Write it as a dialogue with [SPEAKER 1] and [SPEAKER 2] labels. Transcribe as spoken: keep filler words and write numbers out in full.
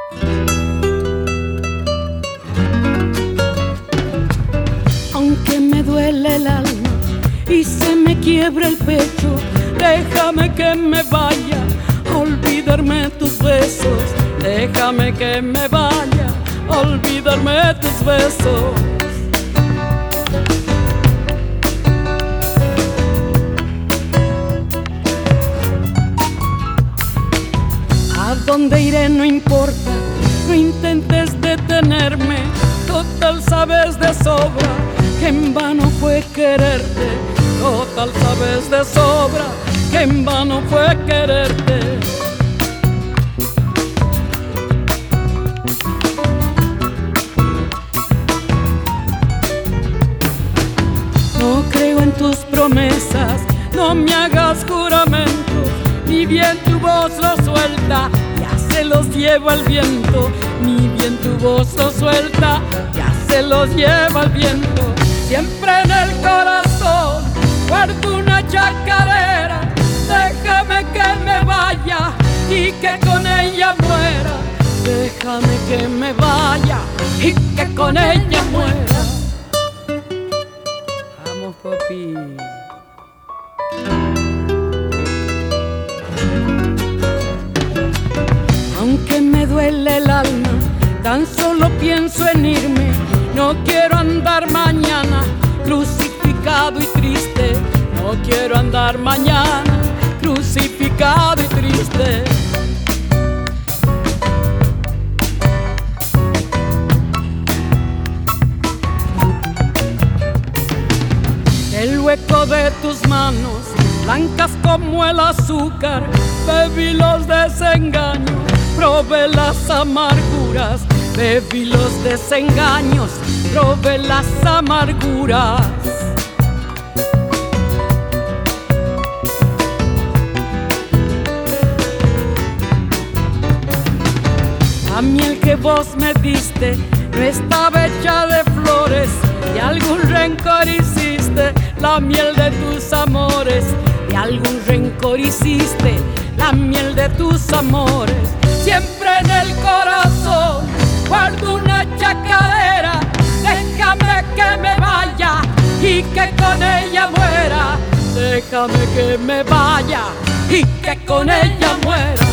[SPEAKER 1] Aunque me duele el alma y se me quiebra el pecho, déjame que me vaya a olvidarme tus besos. Déjame que me vaya a olvidarme tus besos. A dónde iré no importa, no intentes detenerme. Total sabes de sobra que en vano fue quererte. Total sabes de sobra que en vano fue quererte. No creo en tus promesas, no me hagas juramentos, ni bien tu voz lo suelta, ya se los lleva el viento. Ni bien tu voz lo suelta, ya se los lleva el viento. Siempre en el corazón guardo una chacarera. Déjame que me vaya y que con ella muera. Déjame que me vaya y que con ella muera. Vamos, papi. Aunque me duele el alma, tan solo pienso en irme. No quiero andar mañana crucificado y triste. No quiero andar mañana crucificado y triste. El hueco de tus manos, blancas como el azúcar, bebí los desengaños, probé las amarguras. Bebí los desengaños, probé las amarguras. La miel que vos me diste no estaba hecha de flores, y algún rencor hiciste. La miel de tus amores, y algún rencor hiciste. La miel de tus amores. Siempre en el corazón guardo una chacarera. Déjame que me vaya y que con ella muera. Déjame que me vaya y que con ella muera.